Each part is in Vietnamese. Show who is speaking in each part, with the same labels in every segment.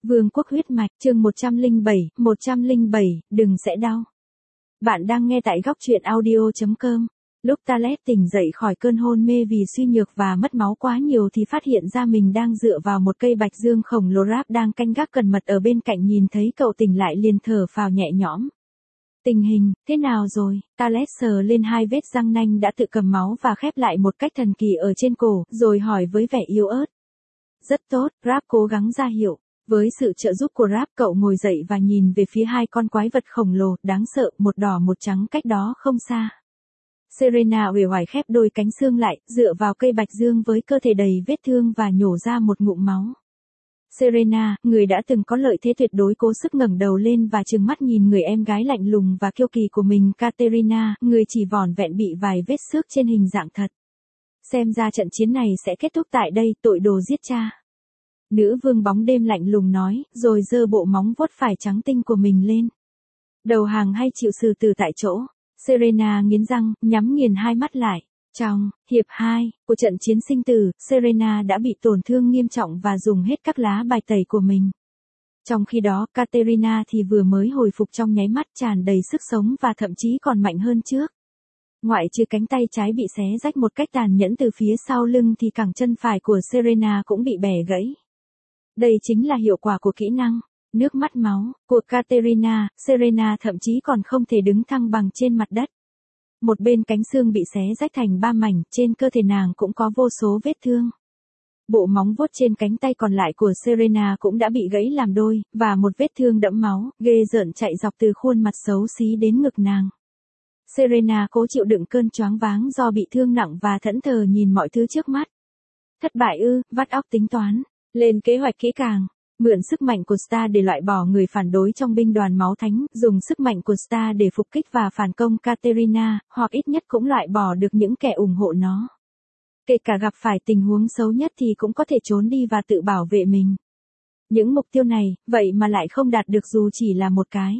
Speaker 1: Vương quốc huyết mạch, chương 107, đừng sẽ đau. Bạn đang nghe tại góc truyện audio.com. Lúc Talet tỉnh dậy khỏi cơn hôn mê vì suy nhược và mất máu quá nhiều thì phát hiện ra mình đang dựa vào một cây bạch dương khổng lồ. Rap đang canh gác cẩn mật ở bên cạnh nhìn thấy cậu tỉnh lại liền thở phào nhẹ nhõm. Tình hình, thế nào rồi? Talet sờ lên hai vết răng nanh đã tự cầm máu và khép lại một cách thần kỳ ở trên cổ, rồi hỏi với vẻ yếu ớt. Rất tốt, Rap cố gắng ra hiệu. Với sự trợ giúp của Rap, cậu ngồi dậy và nhìn về phía hai con quái vật khổng lồ, đáng sợ, một đỏ một trắng cách đó không xa. Serena uể oải khép đôi cánh xương lại, dựa vào cây bạch dương với cơ thể đầy vết thương và nhổ ra một ngụm máu. Serena, người đã từng có lợi thế tuyệt đối, cố sức ngẩng đầu lên và trừng mắt nhìn người em gái lạnh lùng và kiêu kỳ của mình. Katerina, người chỉ vỏn vẹn bị vài vết xước trên hình dạng thật. Xem ra trận chiến này sẽ kết thúc tại đây, tội đồ giết cha. Nữ vương bóng đêm lạnh lùng nói, rồi giơ bộ móng vuốt phải trắng tinh của mình lên. Đầu hàng hay chịu xử tử tại chỗ? Serena nghiến răng, nhắm nghiền hai mắt lại. Trong hiệp 2 của trận chiến sinh tử, Serena đã bị tổn thương nghiêm trọng và dùng hết các lá bài tẩy của mình. Trong khi đó, Katerina thì vừa mới hồi phục trong nháy mắt, tràn đầy sức sống và thậm chí còn mạnh hơn trước. Ngoại trừ cánh tay trái bị xé rách một cách tàn nhẫn từ phía sau lưng thì cẳng chân phải của Serena cũng bị bẻ gãy. Đây chính là hiệu quả của kỹ năng nước mắt máu của Katerina. Serena thậm chí còn không thể đứng thăng bằng trên mặt đất. Một bên cánh xương bị xé rách thành 3 mảnh, trên cơ thể nàng cũng có vô số vết thương. Bộ móng vuốt trên cánh tay còn lại của Serena cũng đã bị gãy làm đôi, và một vết thương đẫm máu, ghê rợn chạy dọc từ khuôn mặt xấu xí đến ngực nàng. Serena cố chịu đựng cơn choáng váng do bị thương nặng và thẫn thờ nhìn mọi thứ trước mắt. Thất bại ư? Vắt óc tính toán, lên kế hoạch kỹ càng, mượn sức mạnh của Star để loại bỏ người phản đối trong binh đoàn máu thánh, dùng sức mạnh của Star để phục kích và phản công Katerina, hoặc ít nhất cũng loại bỏ được những kẻ ủng hộ nó. Kể cả gặp phải tình huống xấu nhất thì cũng có thể trốn đi và tự bảo vệ mình. Những mục tiêu này, vậy mà lại không đạt được dù chỉ là một cái.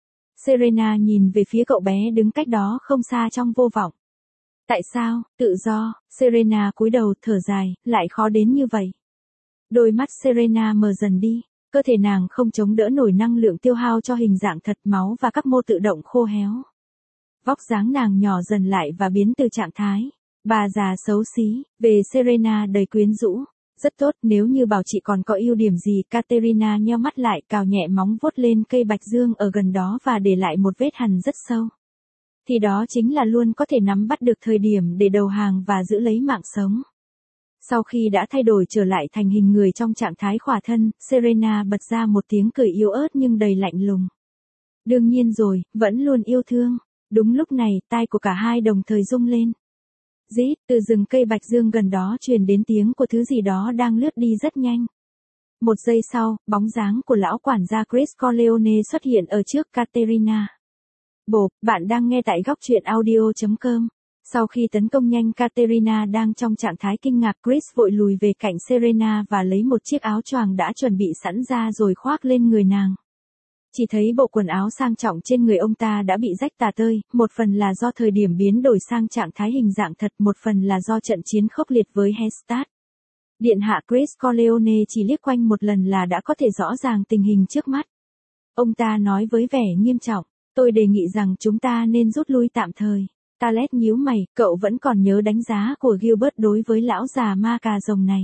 Speaker 1: Serena nhìn về phía cậu bé đứng cách đó không xa trong vô vọng. Tại sao? Tự do. Serena cúi đầu thở dài, lại khó đến như vậy. Đôi mắt Serena mờ dần đi, cơ thể nàng không chống đỡ nổi năng lượng tiêu hao cho hình dạng thật, máu và các mô tự động khô héo. Vóc dáng nàng nhỏ dần lại và biến từ trạng thái bà già xấu xí về Serena đầy quyến rũ. Rất tốt, nếu như bảo chị còn có ưu điểm gì. Katerina nheo mắt lại, cào nhẹ móng vuốt lên cây bạch dương ở gần đó và để lại một vết hằn rất sâu. Thì đó chính là luôn có thể nắm bắt được thời điểm để đầu hàng và giữ lấy mạng sống. Sau khi đã thay đổi trở lại thành hình người trong trạng thái khỏa thân, Serena bật ra một tiếng cười yếu ớt nhưng đầy lạnh lùng. Đương nhiên rồi, vẫn luôn yêu thương. Đúng lúc này, tai của cả hai đồng thời rung lên. Rít, từ rừng cây bạch dương gần đó truyền đến tiếng của thứ gì đó đang lướt đi rất nhanh. Một giây sau, bóng dáng của lão quản gia Chris Corleone xuất hiện ở trước Katerina. Bộp, bạn đang nghe tại góc truyện audio.com. Sau khi tấn công nhanh Katerina đang trong trạng thái kinh ngạc, Chris vội lùi về cạnh Serena và lấy một chiếc áo choàng đã chuẩn bị sẵn ra rồi khoác lên người nàng. Chỉ thấy bộ quần áo sang trọng trên người ông ta đã bị rách tả tơi, một phần là do thời điểm biến đổi sang trạng thái hình dạng thật, một phần là do trận chiến khốc liệt với Hestad. Điện hạ Chris Corleone chỉ liếc quanh một lần là đã có thể rõ ràng tình hình trước mắt. Ông ta nói với vẻ nghiêm trọng, tôi đề nghị rằng chúng ta nên rút lui tạm thời. Talet nhíu mày, cậu vẫn còn nhớ đánh giá của Gilbert đối với lão già ma cà rồng này.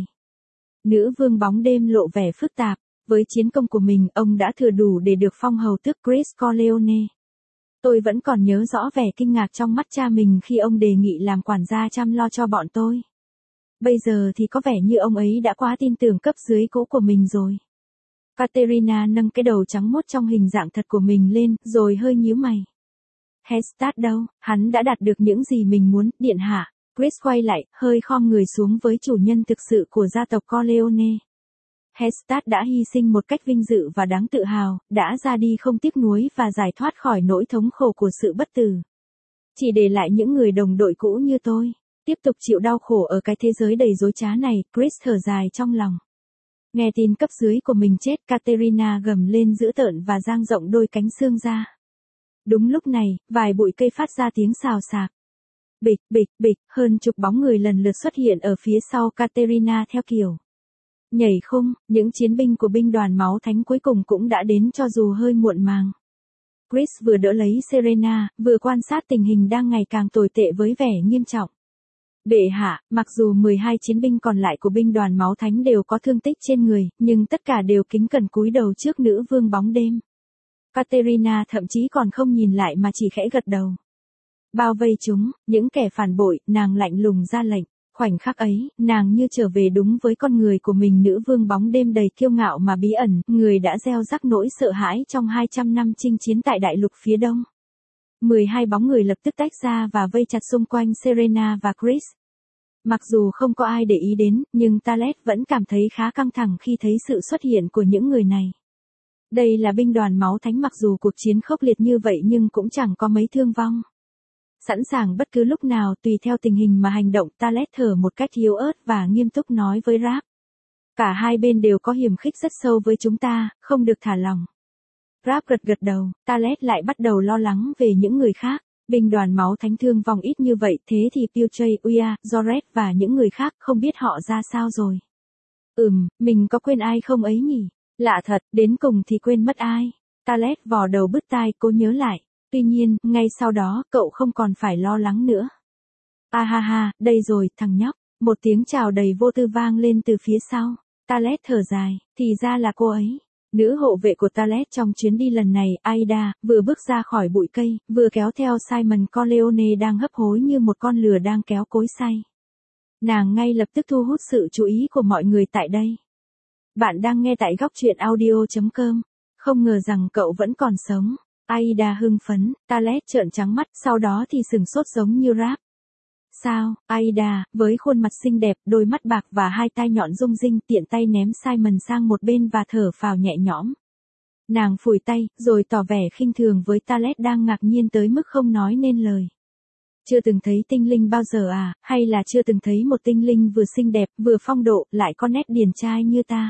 Speaker 1: Nữ vương bóng đêm lộ vẻ phức tạp. Với chiến công của mình, ông đã thừa đủ để được phong hầu tước Chris Corleone. Tôi vẫn còn nhớ rõ vẻ kinh ngạc trong mắt cha mình khi ông đề nghị làm quản gia chăm lo cho bọn tôi. Bây giờ thì có vẻ như ông ấy đã quá tin tưởng cấp dưới cũ của mình rồi. Katerina nâng cái đầu trắng mốt trong hình dạng thật của mình lên, rồi hơi nhíu mày. Hestad đâu, hắn đã đạt được những gì mình muốn, điện hạ. Chris quay lại, hơi khom người xuống với chủ nhân thực sự của gia tộc Corleone. Hestad đã hy sinh một cách vinh dự và đáng tự hào, đã ra đi không tiếc nuối và giải thoát khỏi nỗi thống khổ của sự bất tử. Chỉ để lại những người đồng đội cũ như tôi, tiếp tục chịu đau khổ ở cái thế giới đầy dối trá này. Chris thở dài trong lòng. Nghe tin cấp dưới của mình chết, Katerina gầm lên dữ tợn và dang rộng đôi cánh xương ra. Đúng lúc này, vài bụi cây phát ra tiếng xào xạc. Bịch, bịch, bịch, hơn chục bóng người lần lượt xuất hiện ở phía sau Katerina theo kiểu Nhảy khung, những chiến binh của binh đoàn máu thánh cuối cùng cũng đã đến cho dù hơi muộn màng. Chris vừa đỡ lấy Serena, vừa quan sát tình hình đang ngày càng tồi tệ với vẻ nghiêm trọng. Bệ hạ, mặc dù 12 chiến binh còn lại của binh đoàn máu thánh đều có thương tích trên người, nhưng tất cả đều kính cẩn cúi đầu trước nữ vương bóng đêm. Katerina thậm chí còn không nhìn lại mà chỉ khẽ gật đầu. Bao vây chúng, những kẻ phản bội, nàng lạnh lùng ra lệnh. Khoảnh khắc ấy, nàng như trở về đúng với con người của mình, nữ vương bóng đêm đầy kiêu ngạo mà bí ẩn, người đã gieo rắc nỗi sợ hãi trong 200 năm chinh chiến tại đại lục phía đông. 12 bóng người lập tức tách ra và vây chặt xung quanh Serena và Chris. Mặc dù không có ai để ý đến, nhưng Talet vẫn cảm thấy khá căng thẳng khi thấy sự xuất hiện của những người này. Đây là binh đoàn máu thánh, mặc dù cuộc chiến khốc liệt như vậy nhưng cũng chẳng có mấy thương vong. Sẵn sàng bất cứ lúc nào tùy theo tình hình mà hành động, Talet thở một cách yếu ớt và nghiêm túc nói với Rap. Cả hai bên đều có hiềm khích rất sâu với chúng ta, không được thả lỏng. Rap gật gật đầu, Talet lại bắt đầu lo lắng về những người khác. Binh đoàn máu thánh thương vong ít như vậy, thế thì Pilchay, Uya, Zoret và những người khác không biết họ ra sao rồi. Mình có quên ai không ấy nhỉ? Lạ thật, đến cùng thì quên mất ai. Talet vò đầu bứt tai cố nhớ lại. Tuy nhiên, ngay sau đó, cậu không còn phải lo lắng nữa. Ha ha, đây rồi, thằng nhóc. Một tiếng chào đầy vô tư vang lên từ phía sau. Talet thở dài, thì ra là cô ấy. Nữ hộ vệ của Talet trong chuyến đi lần này, Aida, vừa bước ra khỏi bụi cây, vừa kéo theo Simon Corleone đang hấp hối như một con lừa đang kéo cối xay. Nàng ngay lập tức thu hút sự chú ý của mọi người tại đây. Bạn đang nghe tại góc truyện audio.com. Không ngờ rằng cậu vẫn còn sống. Aida hưng phấn, Talet trợn trắng mắt, sau đó thì sừng sốt giống như Rap. Sao, Aida, với khuôn mặt xinh đẹp, đôi mắt bạc và hai tai nhọn rung rinh, tiện tay ném Simon sang một bên và thở phào nhẹ nhõm. Nàng phủi tay, rồi tỏ vẻ khinh thường với Talet đang ngạc nhiên tới mức không nói nên lời. Chưa từng thấy tinh linh bao giờ à, hay là chưa từng thấy một tinh linh vừa xinh đẹp, vừa phong độ, lại có nét điển trai như ta?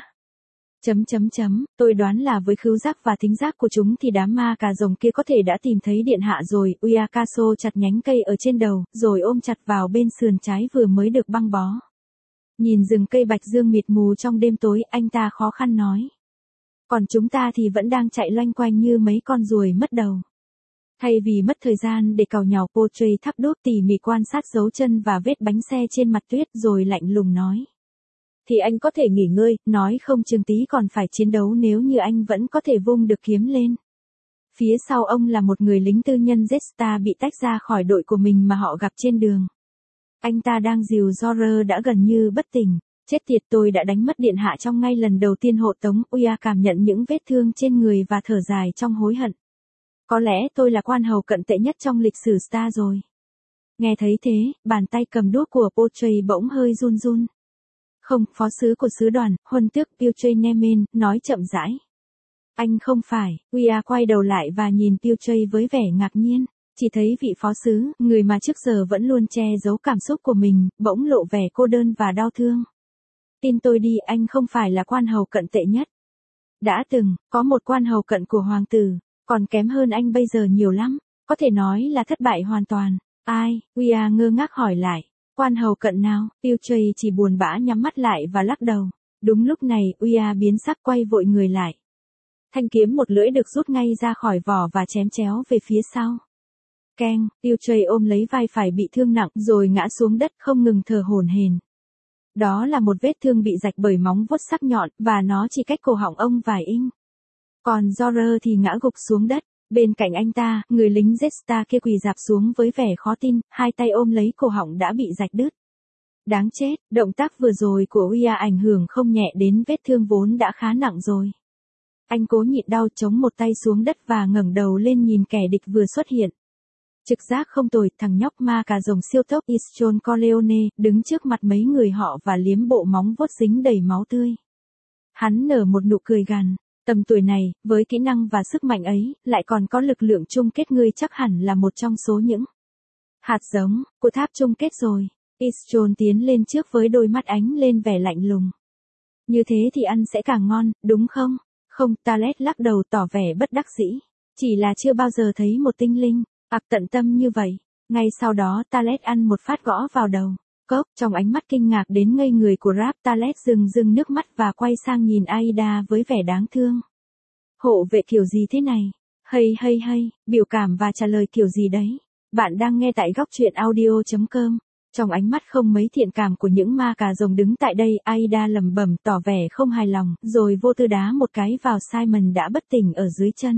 Speaker 1: Tôi đoán là với khứu giác và thính giác của chúng thì đám ma cà rồng kia có thể đã tìm thấy điện hạ rồi. Uyakaso chặt nhánh cây ở trên đầu, rồi ôm chặt vào bên sườn trái vừa mới được băng bó. Nhìn rừng cây bạch dương mịt mù trong đêm tối, anh ta khó khăn nói. Còn chúng ta thì vẫn đang chạy loanh quanh như mấy con ruồi mất đầu. Thay vì mất thời gian để càu nhàu, Potrey thắp đốt tỉ mỉ quan sát dấu chân và vết bánh xe trên mặt tuyết rồi lạnh lùng nói. Thì anh có thể nghỉ ngơi, nói không chừng tí còn phải chiến đấu nếu như anh vẫn có thể vung được kiếm lên. Phía sau ông là một người lính tư nhân Jetstar bị tách ra khỏi đội của mình mà họ gặp trên đường. Anh ta đang dìu Zora đã gần như bất tỉnh. Chết tiệt, tôi đã đánh mất điện hạ trong ngay lần đầu tiên hộ tống. Uya cảm nhận những vết thương trên người và thở dài trong hối hận. Có lẽ tôi là quan hầu cận tệ nhất trong lịch sử Star rồi. Nghe thấy thế, bàn tay cầm đuốc của Potrey bỗng hơi run run. Không, phó sứ của sứ đoàn, huân tước Pilchay Nemen, nói chậm rãi. Anh không phải. Uya quay đầu lại và nhìn Pilchay với vẻ ngạc nhiên. Chỉ thấy vị phó sứ, người mà trước giờ vẫn luôn che giấu cảm xúc của mình, bỗng lộ vẻ cô đơn và đau thương. Tin tôi đi, anh không phải là quan hầu cận tệ nhất. Đã từng, có một quan hầu cận của hoàng tử, còn kém hơn anh bây giờ nhiều lắm, có thể nói là thất bại hoàn toàn. Ai? Uya ngơ ngác hỏi lại. Quan hầu cận nào? Pilchay chỉ buồn bã nhắm mắt lại và lắc đầu. Đúng lúc này, Uya biến sắc quay vội người lại. Thanh kiếm một lưỡi được rút ngay ra khỏi vỏ và chém chéo về phía sau. Keng, Pilchay ôm lấy vai phải bị thương nặng rồi ngã xuống đất không ngừng thở hổn hển. Đó là một vết thương bị rạch bởi móng vuốt sắc nhọn và nó chỉ cách cổ họng ông vài inch. Còn Zora thì ngã gục xuống đất. Bên cạnh anh ta, người lính Jetstar kia quỳ rạp xuống với vẻ khó tin, hai tay ôm lấy cổ họng đã bị rạch đứt. Đáng chết, động tác vừa rồi của Uya ảnh hưởng không nhẹ đến vết thương vốn đã khá nặng rồi. Anh cố nhịn đau chống một tay xuống đất và ngẩng đầu lên nhìn kẻ địch vừa xuất hiện. Trực giác không tồi, thằng nhóc ma cà rồng siêu tốc Ischon Corleone đứng trước mặt mấy người họ và liếm bộ móng vuốt dính đầy máu tươi. Hắn nở một nụ cười gằn. Tầm tuổi này, với kỹ năng và sức mạnh ấy, lại còn có lực lượng chung kết, ngươi chắc hẳn là một trong số những hạt giống của tháp chung kết rồi. Ischon tiến lên trước với đôi mắt ánh lên vẻ lạnh lùng. Như thế thì ăn sẽ càng ngon, đúng không? Không, Talet lắc đầu tỏ vẻ bất đắc dĩ. Chỉ là chưa bao giờ thấy một tinh linh tận tâm như vậy. Ngay sau đó Talet ăn một phát gõ vào đầu. Cốc, trong ánh mắt kinh ngạc đến ngây người của Raftalet rưng nước mắt và quay sang nhìn Aida với vẻ đáng thương. Hộ vệ kiểu gì thế này? Hay, biểu cảm và trả lời kiểu gì đấy? Bạn đang nghe tại góc truyện audio.com. Trong ánh mắt không mấy thiện cảm của những ma cà rồng đứng tại đây, Aida lẩm bẩm tỏ vẻ không hài lòng, rồi vô tư đá một cái vào Simon đã bất tỉnh ở dưới chân.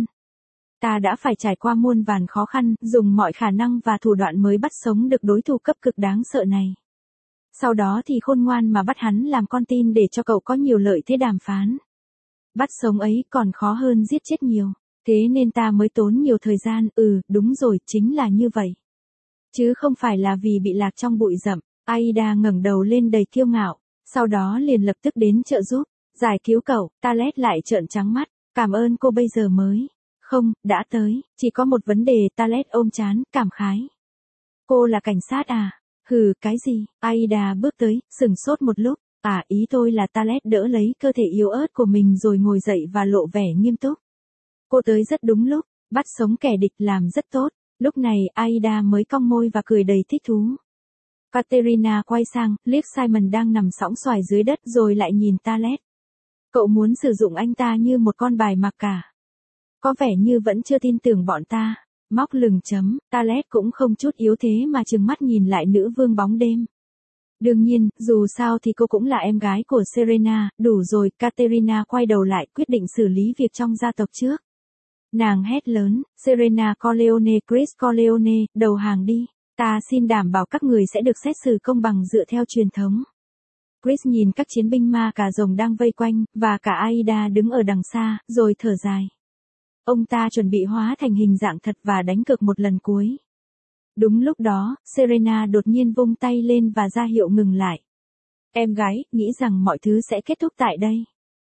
Speaker 1: Ta đã phải trải qua muôn vàn khó khăn, dùng mọi khả năng và thủ đoạn mới bắt sống được đối thủ cấp cực đáng sợ này. Sau đó thì khôn ngoan mà bắt hắn làm con tin để cho cậu có nhiều lợi thế đàm phán. Bắt sống ấy còn khó hơn giết chết nhiều, thế nên ta mới tốn nhiều thời gian, đúng rồi, chính là như vậy. Chứ không phải là vì bị lạc trong bụi rậm. Aida ngẩng đầu lên đầy kiêu ngạo, sau đó liền lập tức đến trợ giúp, giải cứu cậu. Talet lại trợn trắng mắt, cảm ơn cô bây giờ mới. Không, đã tới, chỉ có một vấn đề. Talet ôm trán, cảm khái. Cô là cảnh sát à? Hừ, cái gì? Aida bước tới, sửng sốt một lúc. Ý tôi là Talet đỡ lấy cơ thể yếu ớt của mình rồi ngồi dậy và lộ vẻ nghiêm túc. Cô tới rất đúng lúc, bắt sống kẻ địch làm rất tốt. Lúc này Aida mới cong môi và cười đầy thích thú. Katerina quay sang, liếc Simon đang nằm sõng xoài dưới đất rồi lại nhìn Talet. Cậu muốn sử dụng anh ta như một con bài mặc cả. Có vẻ như vẫn chưa tin tưởng bọn ta. Móc lừng chấm, Talet cũng không chút yếu thế mà trừng mắt nhìn lại nữ vương bóng đêm. Đương nhiên, dù sao thì cô cũng là em gái của Serena, đủ rồi. Katerina quay đầu lại quyết định xử lý việc trong gia tộc trước. Nàng hét lớn, Serena Corleone, Chris Corleone, đầu hàng đi. Ta xin đảm bảo các người sẽ được xét xử công bằng dựa theo truyền thống. Chris nhìn các chiến binh ma cà rồng đang vây quanh, và cả Aida đứng ở đằng xa, rồi thở dài. Ông ta chuẩn bị hóa thành hình dạng thật và đánh cược một lần cuối. Đúng lúc đó, Serena đột nhiên vung tay lên và ra hiệu ngừng lại. Em gái, nghĩ rằng mọi thứ sẽ kết thúc tại đây.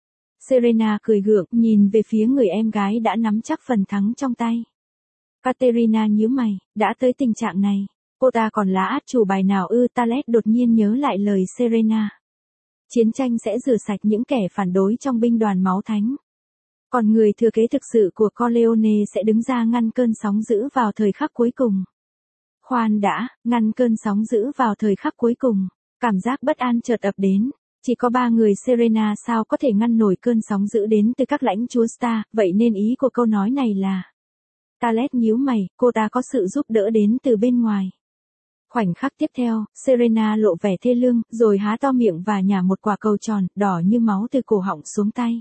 Speaker 1: Serena cười gượng, nhìn về phía người em gái đã nắm chắc phần thắng trong tay. Katerina nhíu mày, đã tới tình trạng này, cô ta còn là át chủ bài nào ư? Talet đột nhiên nhớ lại lời Serena. Chiến tranh sẽ rửa sạch những kẻ phản đối trong binh đoàn máu thánh. Còn người thừa kế thực sự của Corleone sẽ đứng ra ngăn cơn sóng dữ vào thời khắc cuối cùng. Khoan đã, ngăn cơn sóng dữ vào thời khắc cuối cùng. Cảm giác bất an chợt ập đến. Chỉ có 3 người Serena sao có thể ngăn nổi cơn sóng dữ đến từ các lãnh chúa Star, vậy nên ý của câu nói này là. Talet nhíu mày, cô ta có sự giúp đỡ đến từ bên ngoài. Khoảnh khắc tiếp theo, Serena lộ vẻ thê lương, rồi há to miệng và nhả một quả cầu tròn, đỏ như máu từ cổ họng xuống tay.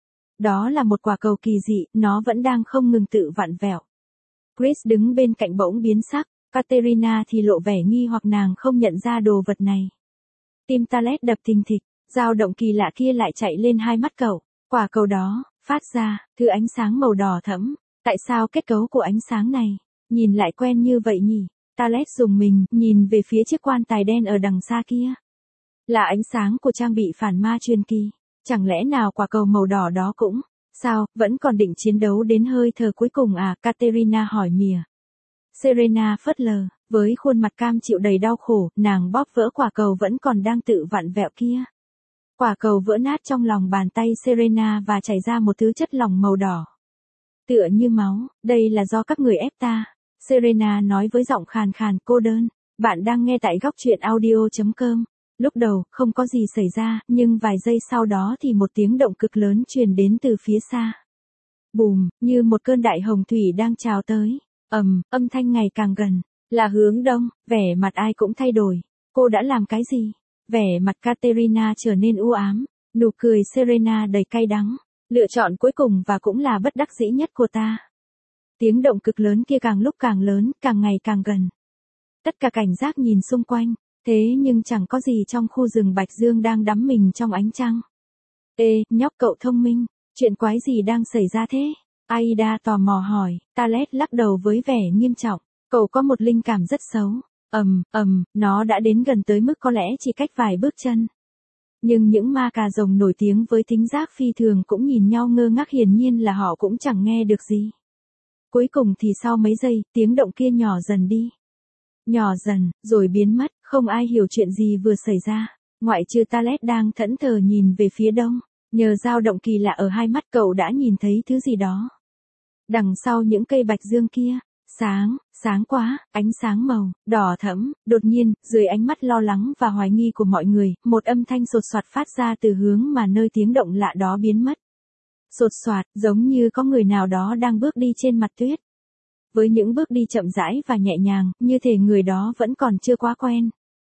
Speaker 1: Đó là một quả cầu kỳ dị, nó vẫn đang không ngừng tự vặn vẹo. Chris đứng bên cạnh bỗng biến sắc, Katerina thì lộ vẻ nghi hoặc nàng không nhận ra đồ vật này. Tim Talet đập thình thịch, dao động kỳ lạ kia lại chạy lên hai mắt cậu. Quả cầu đó, phát ra, thứ ánh sáng màu đỏ thẫm. Tại sao kết cấu của ánh sáng này, nhìn lại quen như vậy nhỉ? Talet dùng mình, nhìn về phía chiếc quan tài đen ở đằng xa kia. Là ánh sáng của trang bị phản ma truyền kỳ. Chẳng lẽ nào quả cầu màu đỏ đó cũng, sao, vẫn còn định chiến đấu đến hơi thở cuối cùng à? Katerina hỏi mỉa. Serena phớt lờ, với khuôn mặt cam chịu đầy đau khổ, nàng bóp vỡ quả cầu vẫn còn đang tự vặn vẹo kia. Quả cầu vỡ nát trong lòng bàn tay Serena và chảy ra một thứ chất lỏng màu đỏ. Tựa như máu, đây là do các người ép ta. Serena nói với giọng khàn khàn, cô đơn. Bạn đang nghe tại góc truyện audio.com. Lúc đầu, không có gì xảy ra, nhưng vài giây sau đó thì một tiếng động cực lớn truyền đến từ phía xa. Bùm, như một cơn đại hồng thủy đang trào tới. Âm thanh ngày càng gần. Là hướng đông, vẻ mặt ai cũng thay đổi. Cô đã làm cái gì? Vẻ mặt Katerina trở nên u ám. Nụ cười Serena đầy cay đắng. Lựa chọn cuối cùng và cũng là bất đắc dĩ nhất của ta. Tiếng động cực lớn kia càng lúc càng lớn, càng ngày càng gần. Tất cả cảnh giác nhìn xung quanh. Thế nhưng chẳng có gì trong khu rừng Bạch Dương đang đắm mình trong ánh trăng. Ê, nhóc cậu thông minh, chuyện quái gì đang xảy ra thế? Aida tò mò hỏi, Talet lắc đầu với vẻ nghiêm trọng. Cậu có một linh cảm rất xấu. Nó đã đến gần tới mức có lẽ chỉ cách vài bước chân. Nhưng những ma cà rồng nổi tiếng với thính giác phi thường cũng nhìn nhau ngơ ngác, hiển nhiên là họ cũng chẳng nghe được gì. Cuối cùng thì sau mấy giây, tiếng động kia nhỏ dần đi. Nhỏ dần, rồi biến mất, không ai hiểu chuyện gì vừa xảy ra. Ngoại trừ Talet đang thẫn thờ nhìn về phía đông. Nhờ dao động kỳ lạ ở hai mắt cậu đã nhìn thấy thứ gì đó. Đằng sau những cây bạch dương kia, Sáng quá, ánh sáng màu, đỏ thẫm, đột nhiên, dưới ánh mắt lo lắng và hoài nghi của mọi người, một âm thanh sột soạt phát ra từ hướng mà nơi tiếng động lạ đó biến mất. Sột soạt, giống như có người nào đó đang bước đi trên mặt tuyết. Với những bước đi chậm rãi và nhẹ nhàng, như thể người đó vẫn còn chưa quá quen.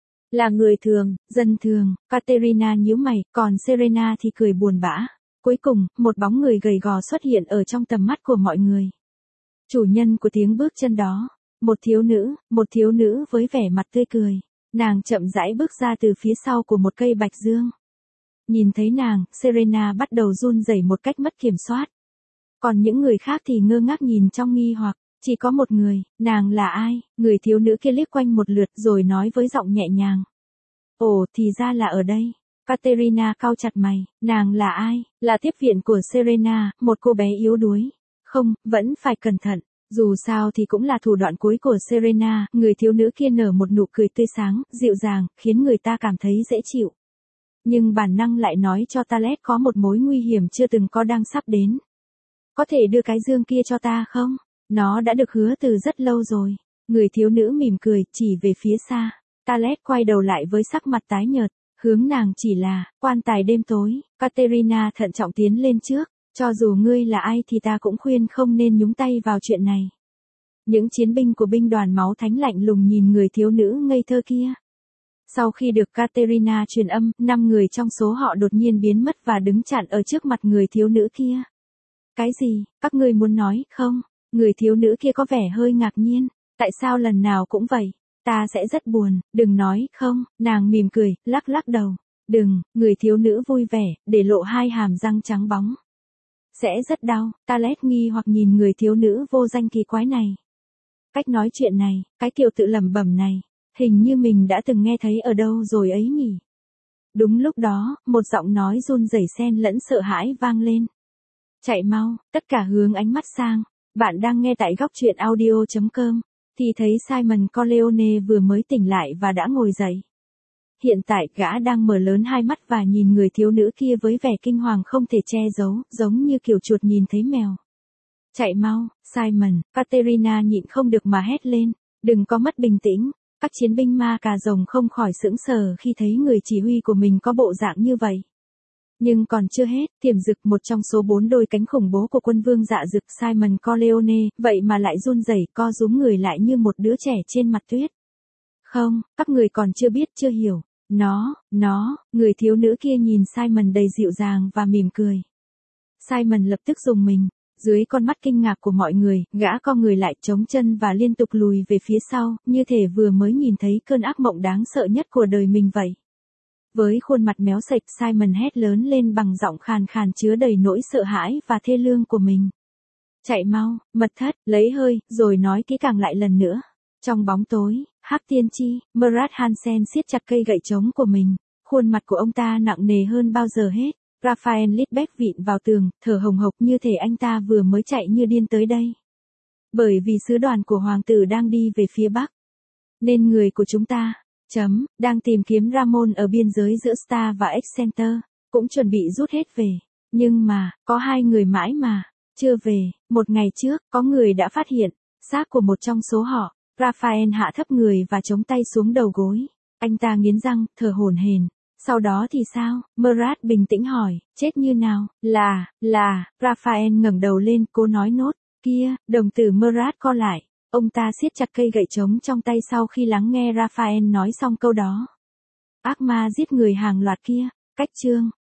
Speaker 1: Là người thường, dân thường, Katerina nhíu mày, còn Serena thì cười buồn bã. Cuối cùng, một bóng người gầy gò xuất hiện ở trong tầm mắt của mọi người. Chủ nhân của tiếng bước chân đó, một thiếu nữ với vẻ mặt tươi cười. Nàng chậm rãi bước ra từ phía sau của một cây bạch dương. Nhìn thấy nàng, Serena bắt đầu run rẩy một cách mất kiểm soát. Còn những người khác thì ngơ ngác nhìn trong nghi hoặc. Chỉ có một người, nàng là ai? Người thiếu nữ kia liếc quanh một lượt rồi nói với giọng nhẹ nhàng. Ồ, thì ra là ở đây. Katerina cau chặt mày, nàng là ai? Là tiếp viện của Serena, một cô bé yếu đuối. Không, vẫn phải cẩn thận. Dù sao thì cũng là thủ đoạn cuối của Serena, người thiếu nữ kia nở một nụ cười tươi sáng, dịu dàng, khiến người ta cảm thấy dễ chịu. Nhưng bản năng lại nói cho Talet có một mối nguy hiểm chưa từng có đang sắp đến. Có thể đưa cái dương kia cho ta không? Nó đã được hứa từ rất lâu rồi. Người thiếu nữ mỉm cười, chỉ về phía xa. Talet quay đầu lại với sắc mặt tái nhợt, hướng nàng chỉ là, quan tài đêm tối. Katerina thận trọng tiến lên trước. Cho dù ngươi là ai thì ta cũng khuyên không nên nhúng tay vào chuyện này. Những chiến binh của binh đoàn máu thánh lạnh lùng nhìn người thiếu nữ ngây thơ kia. Sau khi được Katerina truyền âm, 5 người trong số họ đột nhiên biến mất và đứng chặn ở trước mặt người thiếu nữ kia. Cái gì, các ngươi muốn nói, không? Người thiếu nữ kia có vẻ hơi ngạc nhiên. Tại sao lần nào cũng vậy? Ta sẽ rất buồn, đừng nói, không, nàng mỉm cười, lắc lắc đầu. Đừng, người thiếu nữ vui vẻ, để lộ 2 hàm răng trắng bóng. Sẽ rất đau, Talet nghi hoặc nhìn người thiếu nữ vô danh kỳ quái này. Cách nói chuyện này, cái kiểu tự lẩm bẩm này, hình như mình đã từng nghe thấy ở đâu rồi ấy nhỉ. Đúng lúc đó, một giọng nói run rẩy xen lẫn sợ hãi vang lên. Chạy mau, tất cả hướng ánh mắt sang. Bạn đang nghe tại góc truyện audio.com, thì thấy Simon Corleone vừa mới tỉnh lại và đã ngồi dậy. Hiện tại gã đang mở lớn hai mắt và nhìn người thiếu nữ kia với vẻ kinh hoàng không thể che giấu, giống như kiểu chuột nhìn thấy mèo. Chạy mau, Simon, Katerina nhịn không được mà hét lên, đừng có mất bình tĩnh. Các chiến binh ma cà rồng không khỏi sững sờ khi thấy người chỉ huy của mình có bộ dạng như vậy. Nhưng còn chưa hết, Tiềm Dực, một trong số 4 đôi cánh khủng bố của quân vương Dạ Dực Simon Corleone, vậy mà lại run rẩy co rúm người lại như một đứa trẻ trên mặt tuyết. Không, các người còn chưa biết chưa hiểu. Người thiếu nữ kia nhìn Simon đầy dịu dàng và mỉm cười. Simon lập tức rùng mình. Dưới con mắt kinh ngạc của mọi người, gã co người lại chống chân và liên tục lùi về phía sau, như thể vừa mới nhìn thấy cơn ác mộng đáng sợ nhất của đời mình vậy. Với khuôn mặt méo sạch, Simon hét lớn lên bằng giọng khàn khàn chứa đầy nỗi sợ hãi và thê lương của mình. Chạy mau, mật thất, lấy hơi, rồi nói kỹ càng lại lần nữa. Trong bóng tối, Hắc Tiên Tri, Murat Hansen siết chặt cây gậy trống của mình. Khuôn mặt của ông ta nặng nề hơn bao giờ hết. Raphael Lidbeck vịn vào tường, thở hồng hộc như thể anh ta vừa mới chạy như điên tới đây. Bởi vì sứ đoàn của hoàng tử đang đi về phía bắc. Nên người của chúng ta, đang tìm kiếm Ramon ở biên giới giữa Star và Excenter, cũng chuẩn bị rút hết về. Nhưng mà, có 2 người mãi mà, chưa về. Một ngày trước, có người đã phát hiện xác của một trong số họ. Raphael hạ thấp người và chống tay xuống đầu gối. Anh ta nghiến răng, thở hổn hển. Sau đó thì sao? Murat bình tĩnh hỏi, chết như nào? Raphael ngẩng đầu lên, cố nói nốt. Kia, đồng tử Murat co lại. Ông ta siết chặt cây gậy trống trong tay sau khi lắng nghe Raphael nói xong câu đó. Ác ma giết người hàng loạt kia. Cách chương.